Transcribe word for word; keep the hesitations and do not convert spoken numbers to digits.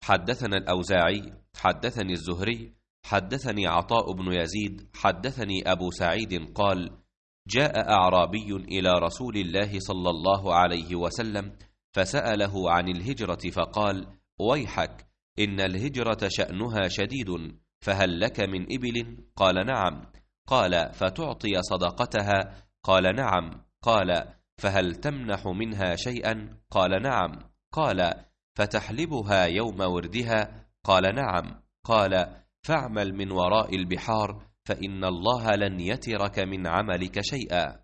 حدثنا الأوزاعي حدثني الزهري حدثني عطاء بن يزيد حدثني أبو سعيد قال: جاء أعرابي إلى رسول الله صلى الله عليه وسلم فسأله عن الهجرة فقال: ويحك، إن الهجرة شأنها شديد، فهل لك من إبل؟ قال: نعم. قال: فتعطي صدقتها؟ قال: نعم. قال: فهل تمنح منها شيئا؟ قال: نعم. قال: فتحلبها يوم وردها؟ قال: نعم. قال: فاعمل من وراء البحار، فإن الله لن يترك من عملك شيئا.